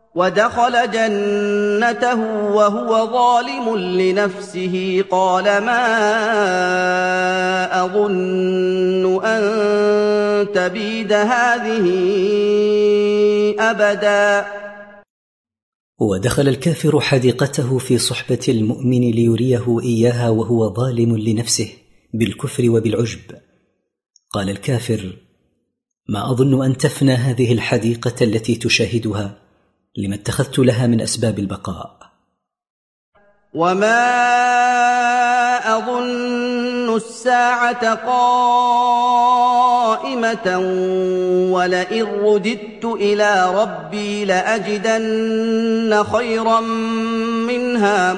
ودخل جنته وهو ظالم لنفسه قال ما أظن أن تبيد هذه أبدا. ودخل الكافر حديقته في صحبة المؤمن ليريه إياها وهو ظالم لنفسه بالكفر وبالعجب. قال الكافر: ما أظن أن تفنى هذه الحديقة التي تشاهدها لما اتخذت لها من أسباب البقاء. وما أظن الساعة قائمة ولئن رددت إلى ربي لأجدن خيرا منها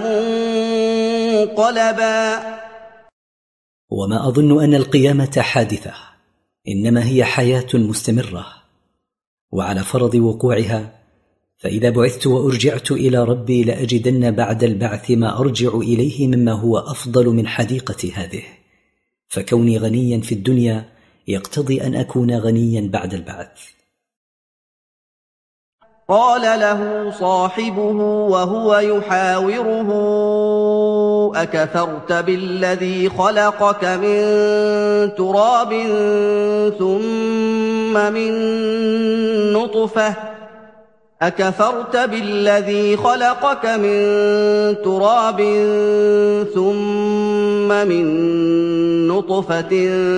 منقلبا. وما أظن أن القيامة حادثة، إنما هي حياة مستمرة، وعلى فرض وقوعها فإذا بعثت وأرجعت إلى ربي لأجدن بعد البعث ما أرجع إليه مما هو أفضل من حديقتي هذه، فكوني غنيا في الدنيا يقتضي أن أكون غنيا بعد البعث. قال له صاحبه وهو يحاوره: أكفرت بالذي خلقك من تراب ثم من نطفة أكفرت بالذي خلقك من تراب ثم من نطفة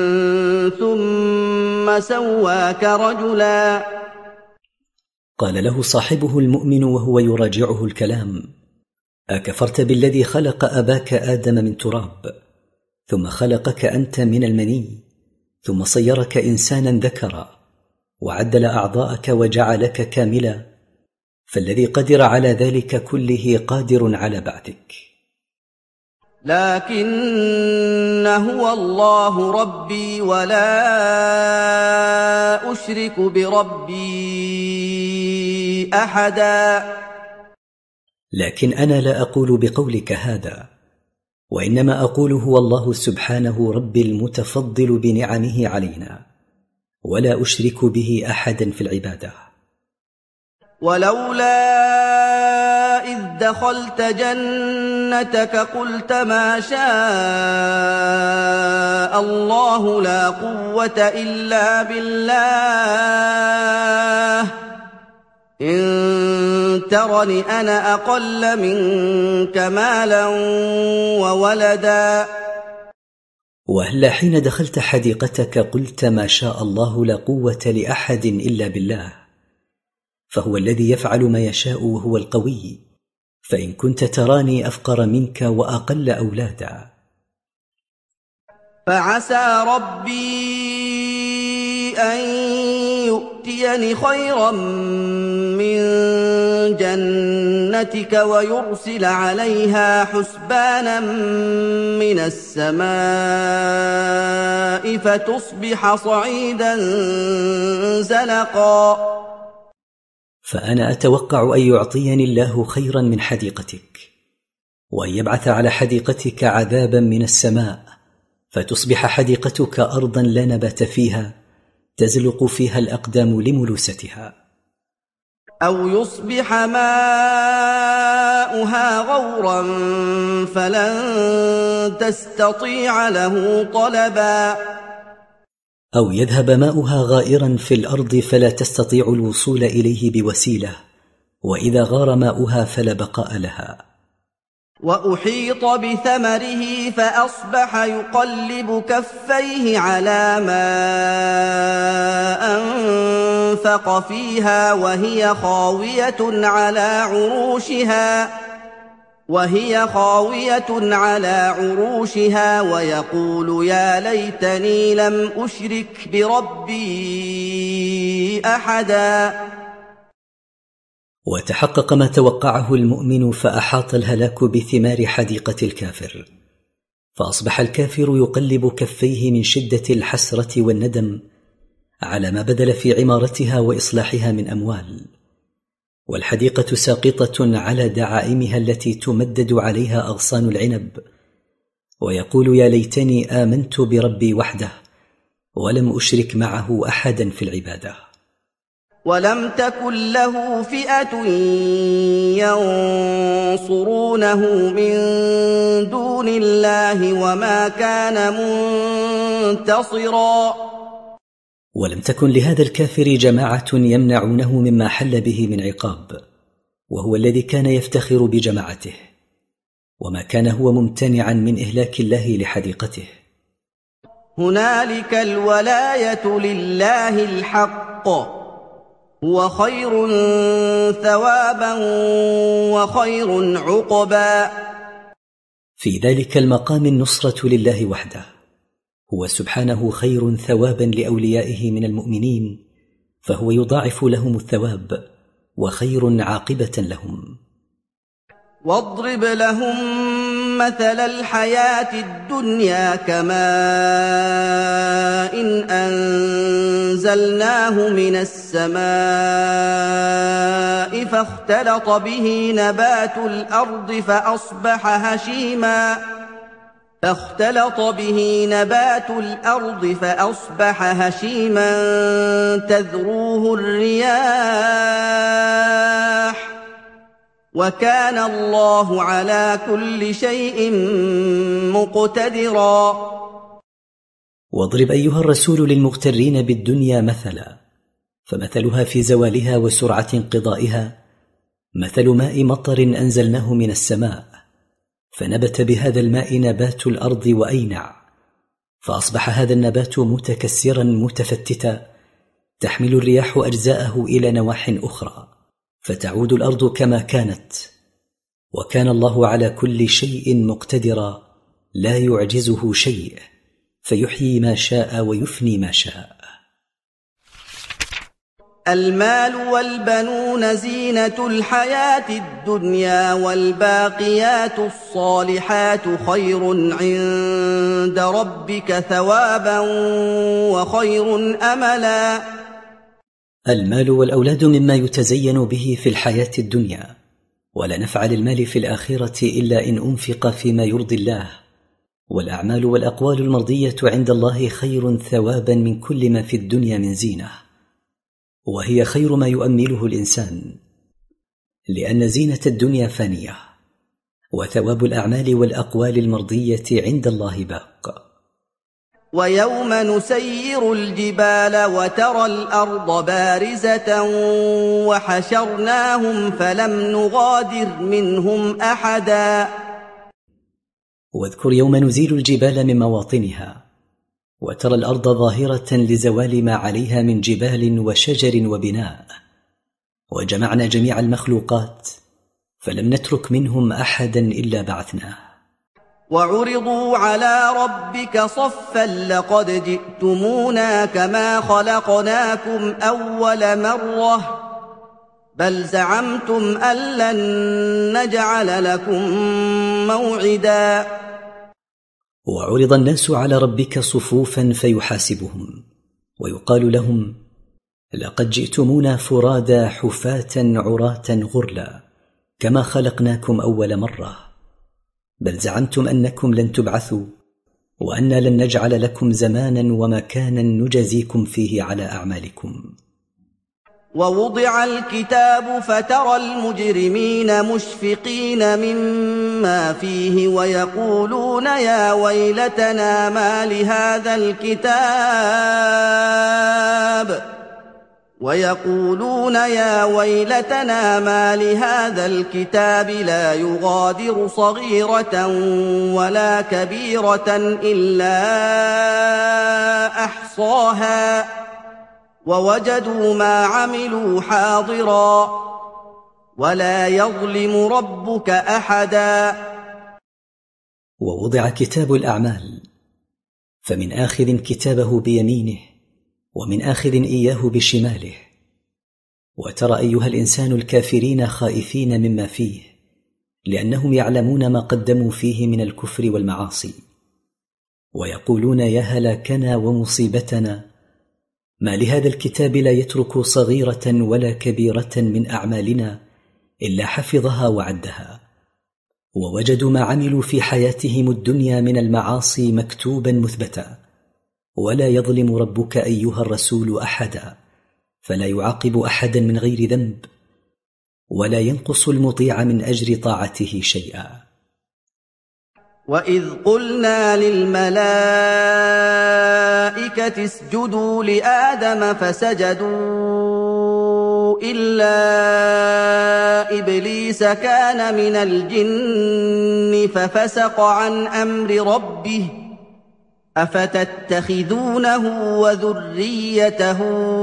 ثم سواك رجلا. قال له صاحبه المؤمن وهو يراجعه الكلام: أكفرت بالذي خلق أباك آدم من تراب ثم خلقك أنت من المني ثم صيرك إنسانا ذكرا وعدل أعضاءك وجعلك كاملا، فالذي قدر على ذلك كله قادر على بعثك. لكن هو الله ربي ولا أشرك بربي أحدا. لكن أنا لا أقول بقولك هذا، وإنما أقول هو الله سبحانه ربي المتفضل بنعمه علينا، ولا أشرك به أحدا في العبادة. ولولا إذ دخلت جنتك قلت ما شاء الله لا قوة إلا بالله إن ترني أنا أقل منك مالا وولدا. وهلا حين دخلت حديقتك قلت ما شاء الله لا قوة لأحد إلا بالله، فهو الذي يفعل ما يشاء وهو القوي، فإن كنت تراني أفقر منك وأقل أولادا. فعسى ربي أن يؤتيني خيرا من جنتك ويرسل عليها حسبانا من السماء فتصبح صعيدا زلقا. فأنا أتوقع أن يعطيني الله خيرا من حديقتك، وأن يبعث على حديقتك عذابا من السماء فتصبح حديقتك أرضا لا نبات فيها تزلق فيها الأقدام لملوستها، أو يصبح ماؤها غورا فلن تستطيع له طلبا، أو يذهب ماؤها غائرا في الأرض فلا تستطيع الوصول إليه بوسيلة، وإذا غار ماؤها فلا بقاء لها. وأحيط بثمره فأصبح يقلب كفيه على ما أنفق فيها وهي خاوية على عروشها ويقول يا ليتني لم أشرك بربي أحدا. وتحقق ما توقعه المؤمن فأحاط الهلاك بثمار حديقة الكافر، فأصبح الكافر يقلب كفيه من شدة الحسرة والندم على ما بذل في عمارتها وإصلاحها من أموال، والحديقة ساقطة على دعائمها التي تمدد عليها أغصان العنب، ويقول يا ليتني آمنت بربي وحده ولم أشرك معه أحدا في العبادة. ولم تكن له فئة ينصرونه من دون الله وما كان منتصرا. ولم تكن لهذا الكافر جماعة يمنعونه مما حل به من عقاب، وهو الذي كان يفتخر بجماعته، وما كان هو ممتنعا من إهلاك الله لحديقته. هنالك الولاية لله الحق، هو خير ثوابا وخير عقبا. في ذلك المقام النصرة لله وحده، هو سبحانه خير ثوابا لأوليائه من المؤمنين، فهو يضاعف لهم الثواب وخير عاقبة لهم. واضرب لهم مثل الحياة الدنيا كماء إن أنزلناه من السماء فاختلط به نبات الأرض فأصبح هشيما تذروه الرياح وكان الله على كل شيء مقتدرا. واضرب أيها الرسول للمغترين بالدنيا مثلا، فمثلها في زوالها وسرعة انقضائها مثل ماء مطر أنزلناه من السماء، فنبت بهذا الماء نبات الأرض وأينع، فأصبح هذا النبات متكسرا متفتتا، تحمل الرياح أجزاءه إلى نواح أخرى، فتعود الأرض كما كانت، وكان الله على كل شيء مقتدرا، لا يعجزه شيء، فيحيي ما شاء ويفني ما شاء. المال والبنون زينة الحياة الدنيا، والباقيات الصالحات خير عند ربك ثوابا وخير أملا. المال والأولاد مما يتزين به في الحياة الدنيا، ولا نفع للمال في الآخرة إلا إن أنفق فيما يرضي الله، والأعمال والأقوال المرضية عند الله خير ثوابا من كل ما في الدنيا من زينة، وهي خير ما يؤمله الإنسان، لأن زينة الدنيا فانية، وثواب الأعمال والأقوال المرضية عند الله باق. ويوم نسير الجبال وترى الأرض بارزة وحشرناهم فلم نغادر منهم أحدا. واذكر يوم نزيل الجبال من مواطنها، وترى الأرض ظاهرة لزوال ما عليها من جبال وشجر وبناء، وجمعنا جميع المخلوقات فلم نترك منهم أحدا إلا بعثناه. وعرضوا على ربك صفا لقد جئتمونا كما خلقناكم أول مرة بل زعمتم أن لن نجعل لكم موعدا. وعرض الناس على ربك صفوفا فيحاسبهم، ويقال لهم: لقد جئتمونا فرادا حفاة عراة غرلا كما خلقناكم أول مرة، بل زعمتم أنكم لن تبعثوا، وأنا لن نجعل لكم زمانا ومكانا نجزيكم فيه على أعمالكم. ووضع الكتاب فترى المجرمين مشفقين مما فيه ويقولون يا ويلتنا ما لهذا الكتاب لا يغادر صغيرة ولا كبيرة إلا أحصاها ووجدوا ما عملوا حاضرا ولا يظلم ربك أحدا. ووضع كتاب الأعمال، فمن آخذ كتابه بيمينه ومن آخذ إياه بشماله، وترى أيها الإنسان الكافرين خائفين مما فيه، لأنهم يعلمون ما قدموا فيه من الكفر والمعاصي، ويقولون يا هلاكنا ومصيبتنا، ما لهذا الكتاب لا يترك صغيرة ولا كبيرة من أعمالنا إلا حفظها وعدها، ووجدوا ما عملوا في حياتهم الدنيا من المعاصي مكتوبا مثبتا، ولا يظلم ربك أيها الرسول أحدا، فلا يعاقب أحدا من غير ذنب، ولا ينقص المطيع من أجر طاعته شيئا. وإذ قلنا للملائكة اسجدوا لآدم فسجدوا إلا إبليس كان من الجن ففسق عن أمر ربه أفتتخذونه وذريته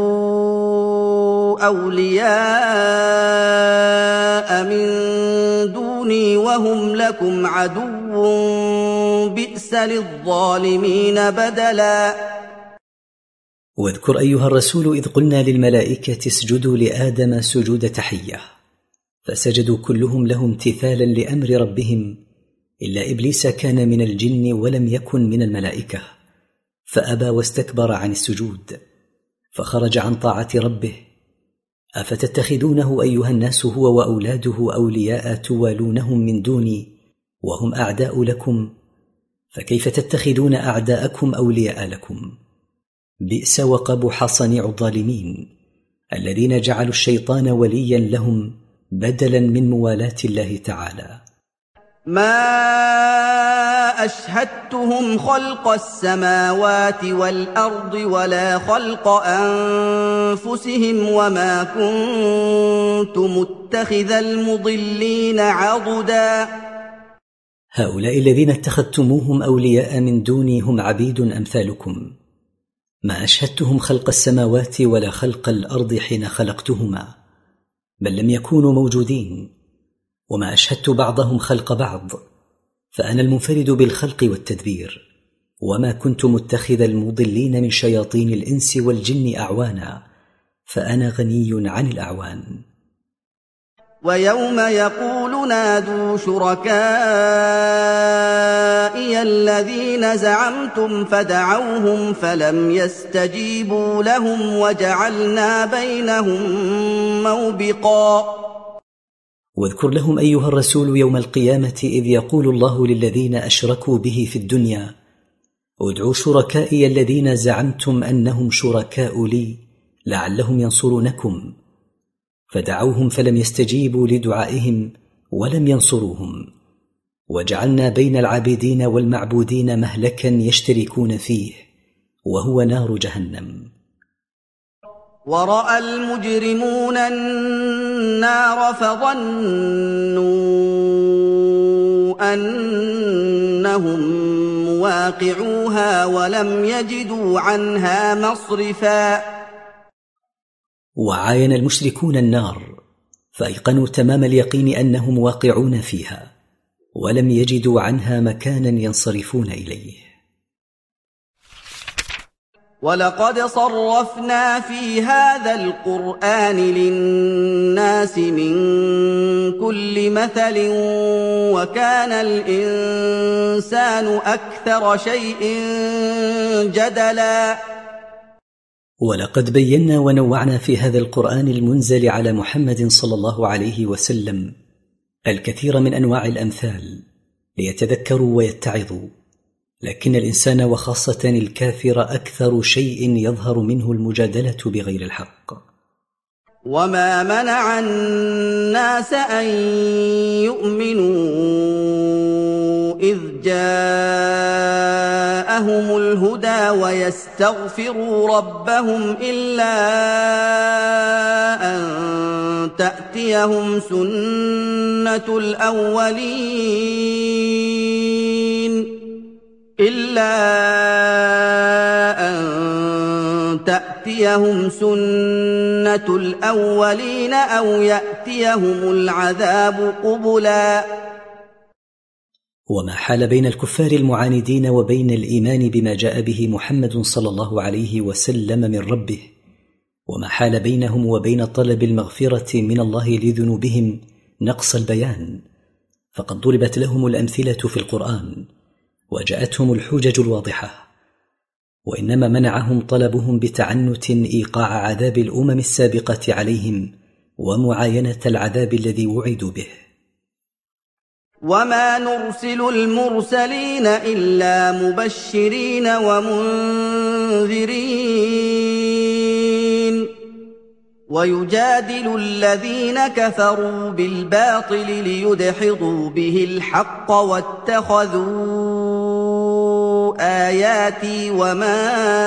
أولياء من دوني وهم لكم عدو بئس للظالمين بدلا. واذكر أيها الرسول إذ قلنا للملائكة اسجدوا لآدم سجود تحية، فسجدوا كلهم له امتثالا لأمر ربهم إلا إبليس كان من الجن ولم يكن من الملائكة، فأبى واستكبر عن السجود، فخرج عن طاعة ربه. أفتتخذونه أيها الناس هو وأولاده أولياء توالونهم من دوني وهم أعداء لكم، فكيف تتخذون أعداءكم أولياء لكم؟ بئس وقبح صنيع الظالمين الذين جعلوا الشيطان وليا لهم بدلا من موالاة الله تعالى. ما أشهدتهم خلق السماوات والأرض ولا خلق أنفسهم وما كنت متخذ المضلين عضدا. هؤلاء الذين اتخذتموهم أولياء من دوني هم عبيد أمثالكم، ما أشهدتهم خلق السماوات ولا خلق الأرض حين خلقتهما، بل لم يكونوا موجودين، وما أشهدت بعضهم خلق بعض، فأنا المنفرد بالخلق والتدبير، وما كنت متخذ المضلين من شياطين الإنس والجن أعوانا، فأنا غني عن الأعوان. ويوم يقول نادوا شركائي الذين زعمتم فدعوهم فلم يستجيبوا لهم وجعلنا بينهم موبقا. واذكر لهم أيها الرسول يوم القيامة إذ يقول الله للذين أشركوا به في الدنيا ادعوا شركائي الذين زعمتم أنهم شركاء لي لعلهم ينصرونكم، فدعوهم فلم يستجيبوا لدعائهم ولم ينصروهم، وجعلنا بين العابدين والمعبودين مهلكا يشتركون فيه وهو نار جهنم. ورأى المجرمون النار فظنوا أنهم مواقعوها ولم يجدوا عنها مصرفا. وعاين المشركون النار فأيقنوا تمام اليقين أنهم واقعون فيها ولم يجدوا عنها مكانا ينصرفون إليه. ولقد صرفنا في هذا القرآن للناس من كل مثل وكان الإنسان أكثر شيء جدلا. ولقد بينا ونوعنا في هذا القرآن المنزل على محمد صلى الله عليه وسلم الكثير من أنواع الأمثال ليتذكروا ويتعظوا، لكن الإنسان وخاصة الكافر أكثر شيء يظهر منه المجادلة بغير الحق. وما منع الناس أن يؤمنوا إذ جاءهم الهدى ويستغفروا ربهم إلا أن تأتيهم سنة الأولين أو يأتيهم العذاب قبلا. وما حال بين الكفار المعاندين وبين الإيمان بما جاء به محمد صلى الله عليه وسلم من ربه، وما حال بينهم وبين طلب المغفرة من الله لذنوبهم نقص البيان، فقد ضربت لهم الأمثلة في القرآن وجاءتهم الحجج الواضحة، وإنما منعهم طلبهم بتعنت إيقاع عذاب الأمم السابقة عليهم ومعاينة العذاب الذي وعدوا به. وما نرسل المرسلين إلا مبشرين ومنذرين ويجادل الذين كفروا بالباطل ليدحضوا به الحق واتخذوا آياتي وما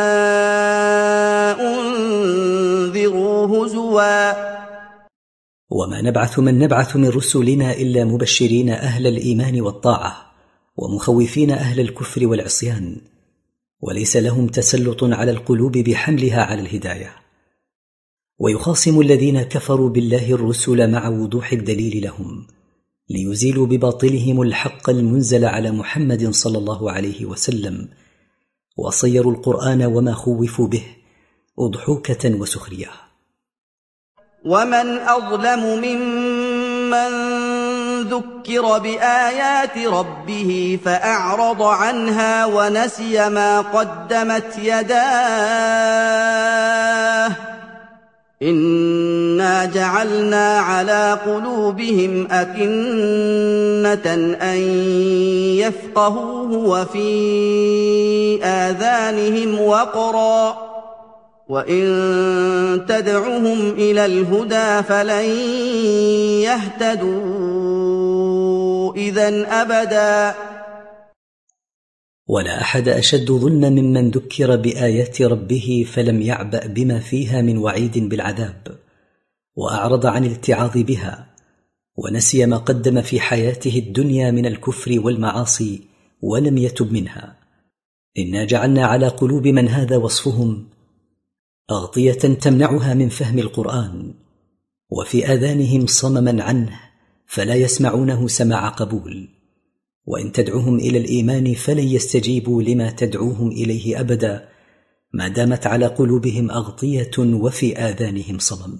أنذروا هزوا. وما نبعث من نبعث من رسلنا إلا مبشرين أهل الإيمان والطاعة ومخوفين أهل الكفر والعصيان، وليس لهم تسلط على القلوب بحملها على الهداية. ويخاصم الذين كفروا بالله الرسل مع وضوح الدليل لهم ليزيلوا بباطلهم الحق المنزل على محمد صلى الله عليه وسلم، وصيروا القرآن وما خوفوا به أضحوكة وسخرية. ومن أظلم ممن ذكر بآيات ربه فأعرض عنها ونسي ما قدمت يداه إنا جعلنا على قلوبهم أكنة أن يفقهوه وفي آذانهم وقرا وإن تدعهم إلى الهدى فلن يهتدوا إذن أبدا. ولا أحد أشد ظلما ممن ذكر بآيات ربه فلم يعبأ بما فيها من وعيد بالعذاب، وأعرض عن الاتعاظ بها، ونسي ما قدم في حياته الدنيا من الكفر والمعاصي ولم يتب منها. إنا جعلنا على قلوب من هذا وصفهم أغطية تمنعها من فهم القرآن، وفي آذانهم صمما عنه فلا يسمعونه سماع قبول، وإن تدعوهم إلى الإيمان فلن يستجيبوا لما تدعوهم إليه أبدا ما دامت على قلوبهم أغطية وفي آذانهم صمم.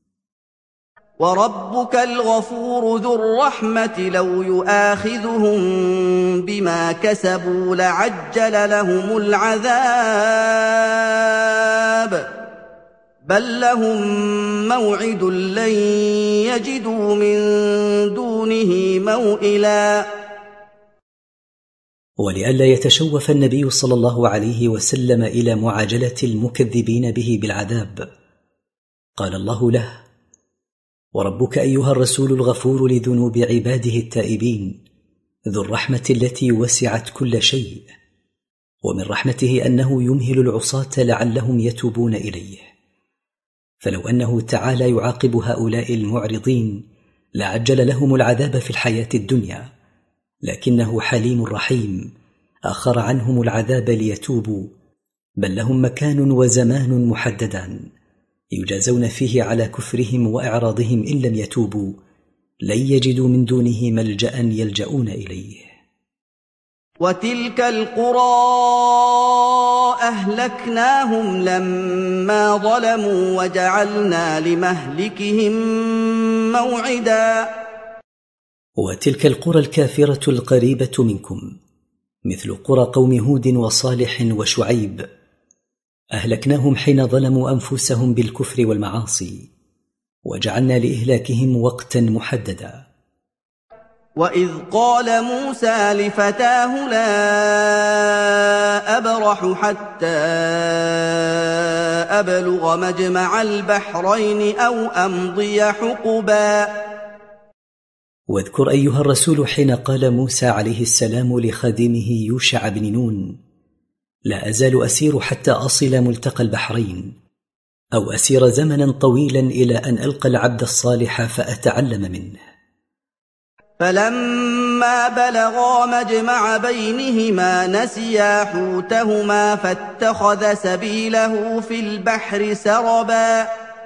وربك الغفور ذو الرحمة لو يؤاخذهم بما كسبوا لعجل لهم العذاب بل لهم موعد لن يجدوا من دونه موئلا. ولئلا يتشوف النبي صلى الله عليه وسلم إلى معاجلة المكذبين به بالعذاب قال الله له: وربك أيها الرسول الغفور لذنوب عباده التائبين ذو الرحمة التي وسعت كل شيء، ومن رحمته أنه يمهل العصاة لعلهم يتوبون إليه، فلو أنه تعالى يعاقب هؤلاء المعرضين لعجل لهم العذاب في الحياة الدنيا، لكنه حليم رحيم أخر عنهم العذاب ليتوبوا، بل لهم مكان وزمان محددان يجازون فيه على كفرهم وإعراضهم إن لم يتوبوا لن يجدوا من دونه ملجأ يلجؤون إليه. وتلك القرى أهلكناهم لما ظلموا وجعلنا لمهلكهم موعدا. وتلك القرى الكافرة القريبة منكم مثل قرى قوم هود وصالح وشعيب أهلكناهم حين ظلموا أنفسهم بالكفر والمعاصي، وجعلنا لإهلاكهم وقتا محددا. وإذ قال موسى لفتاه لا أبرح حتى أبلغ مجمع البحرين أو أمضي حقبا. واذكر أيها الرسول حين قال موسى عليه السلام لخادمه يوشع بن نون: لا أزال أسير حتى أصل ملتقى البحرين، أو أسير زمنا طويلا إلى أن ألقى العبد الصالح فأتعلم منه. فلما بلغا مجمع بينهما نسيا حوتهما فاتخذ سبيله في البحر سربا.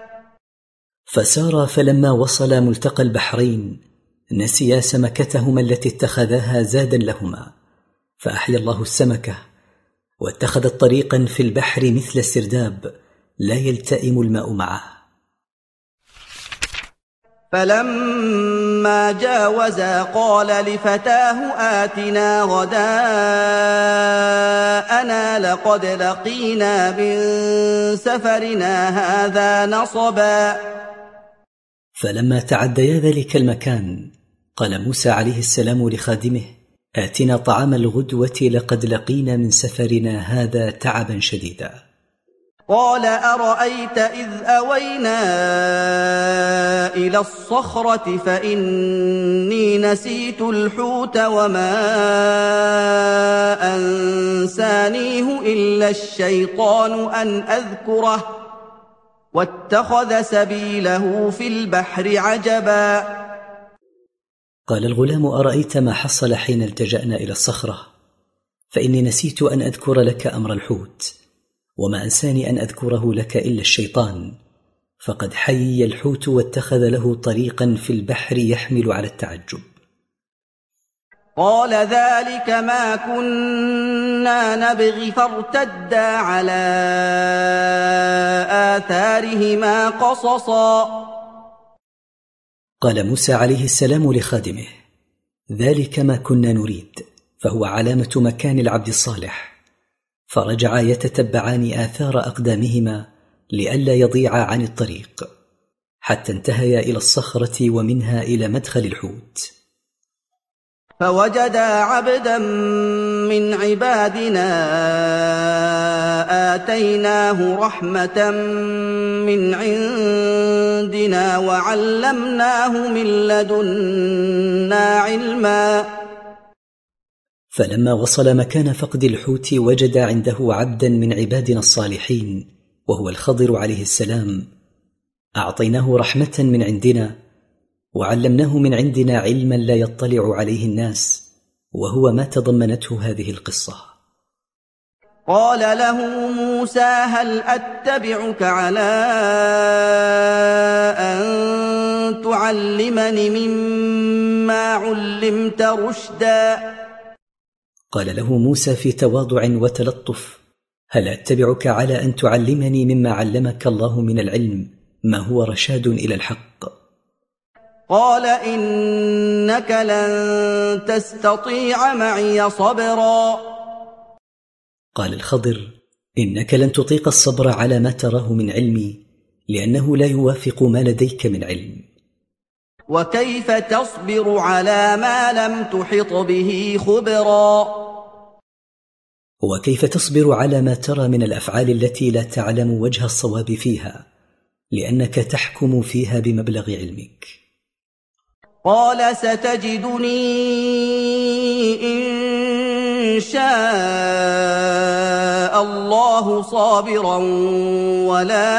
فسار فلما وصل ملتقى البحرين نسيا سمكتهما التي اتخذاها زادا لهما، فأحيا الله السمكة واتخذت طريقا في البحر مثل السرداب لا يلتئم الماء معه. فلما جاوزا قال لفتاه آتنا غداءنا لقد لقينا من سفرنا هذا نصبا. فلما تعديا ذلك المكان قال موسى عليه السلام لخادمه: آتنا طعام الغدوة لقد لقينا من سفرنا هذا تعبا شديدا. قال أرأيت إذ أوينا إلى الصخرة فإني نسيت الحوت وما أنسانيه إلا الشيطان أن أذكره واتخذ سبيله في البحر عجبا. قال الغلام أرأيت ما حصل حين التجأنا إلى الصخرة؟ فإني نسيت أن أذكر لك أمر الحوت وما أنساني أن أذكره لك إلا الشيطان، فقد حيي الحوت واتخذ له طريقا في البحر يحمل على التعجب. قال ذلك ما كنا نبغي فارتدا على آثارهما قصصا. قال موسى عليه السلام لخادمه: ذلك ما كنا نريد، فهو علامة مكان العبد الصالح. فرجعا يتتبعان آثار أقدامهما لئلا يضيعا عن الطريق، حتى انتهيا إلى الصخرة ومنها إلى مدخل الحوت. فوجدا عبدا من عبادنا آتيناه رحمة من عندنا وعلمناه من لدنا علما. فلما وصل مكان فقد الحوت وجد عنده عبدا من عبادنا الصالحين وهو الخضر عليه السلام، أعطيناه رحمة من عندنا وعلمناه من عندنا علما لا يطلع عليه الناس، وهو ما تضمنته هذه القصة. قال له موسى هل أتبعك على أن تعلمني مما علمت رشدا؟ قال له موسى في تواضع وتلطف: هل أتبعك على أن تعلمني مما علمك الله من العلم ما هو رشاد إلى الحق؟ قال إنك لن تستطيع معي صبرا. قال الخضر: إنك لن تطيق الصبر على ما تراه من علمي، لأنه لا يوافق ما لديك من علم. وكيف تصبر على ما لم تحط به خبرا؟ وكيف تصبر على ما ترى من الأفعال التي لا تعلم وجه الصواب فيها، لأنك تحكم فيها بمبلغ علمك. قال ستجدني إن شاء الله صابرا ولا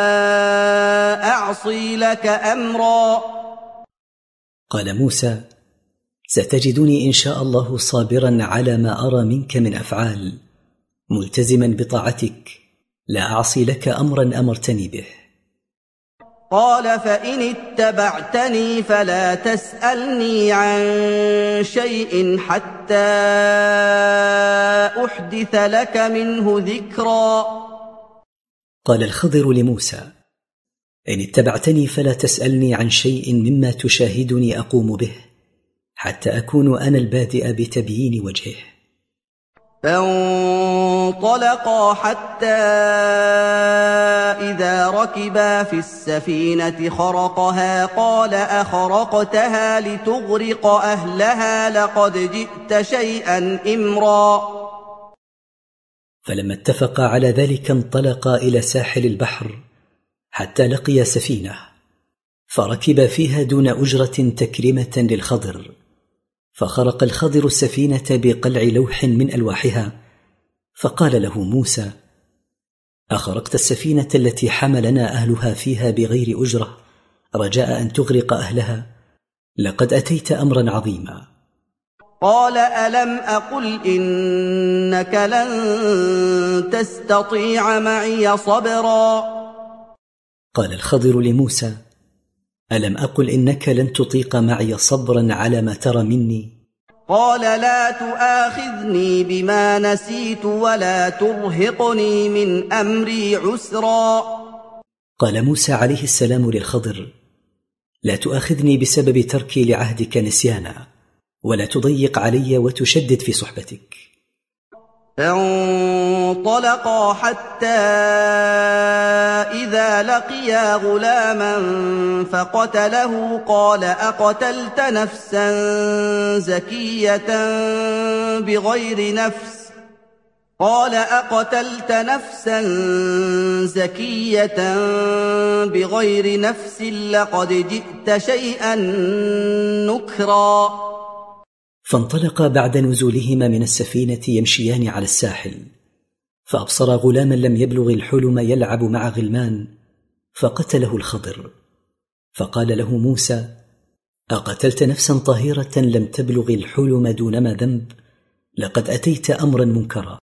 أعصي لك أمرا. قال موسى: ستجدني إن شاء الله صابرا على ما أرى منك من أفعال، ملتزما بطاعتك، لا أعصي لك أمرا أمرتني به. قال فإن اتبعتني فلا تسألني عن شيء حتى أحدث لك منه ذكرا. قال الخضر لموسى: إن اتبعتني فلا تسألني عن شيء مما تشاهدني أقوم به، حتى أكون أنا البادئ بتبيين وجهه. فانطلقا حتى إذا ركبا في السفينة خرقها قال أخرقتها لتغرق أهلها لقد جئت شيئا إمرا. فلما اتفقا على ذلك انطلقا إلى ساحل البحر حتى لقيا سفينة، فركب فيها دون أجرة تكريمة للخضر. فخرق الخضر السفينة بقلع لوح من ألواحها، فقال له موسى: أخرقت السفينة التي حملنا أهلها فيها بغير أجرة رجاء أن تغرق أهلها؟ لقد أتيت أمرا عظيما. قال ألم أقل إنك لن تستطيع معي صبرا؟ قال الخضر لموسى: ألم أقل إنك لن تطيق معي صبرا على ما ترى مني؟ قال لا تؤاخذني بما نسيت ولا ترهقني من أمري عسرا. قال موسى عليه السلام للخضر: لا تؤاخذني بسبب تركي لعهدك نسيانا، ولا تضيق علي وتشدد في صحبتك. فانطلقا حتى إذا لقيا غلاما فقتله قال أقتلت نفسا زكية بغير نفس قال أقتلت نفسا زكية بغير نفس لقد جئت شيئا نكرا. فانطلقا بعد نزولهما من السفينة يمشيان على الساحل، فأبصرا غلاما لم يبلغ الحلم يلعب مع غلمان، فقتله الخضر. فقال له موسى: أقتلت نفسا طاهرة لم تبلغ الحلم دونما ذنب؟ لقد أتيت أمرا منكرا.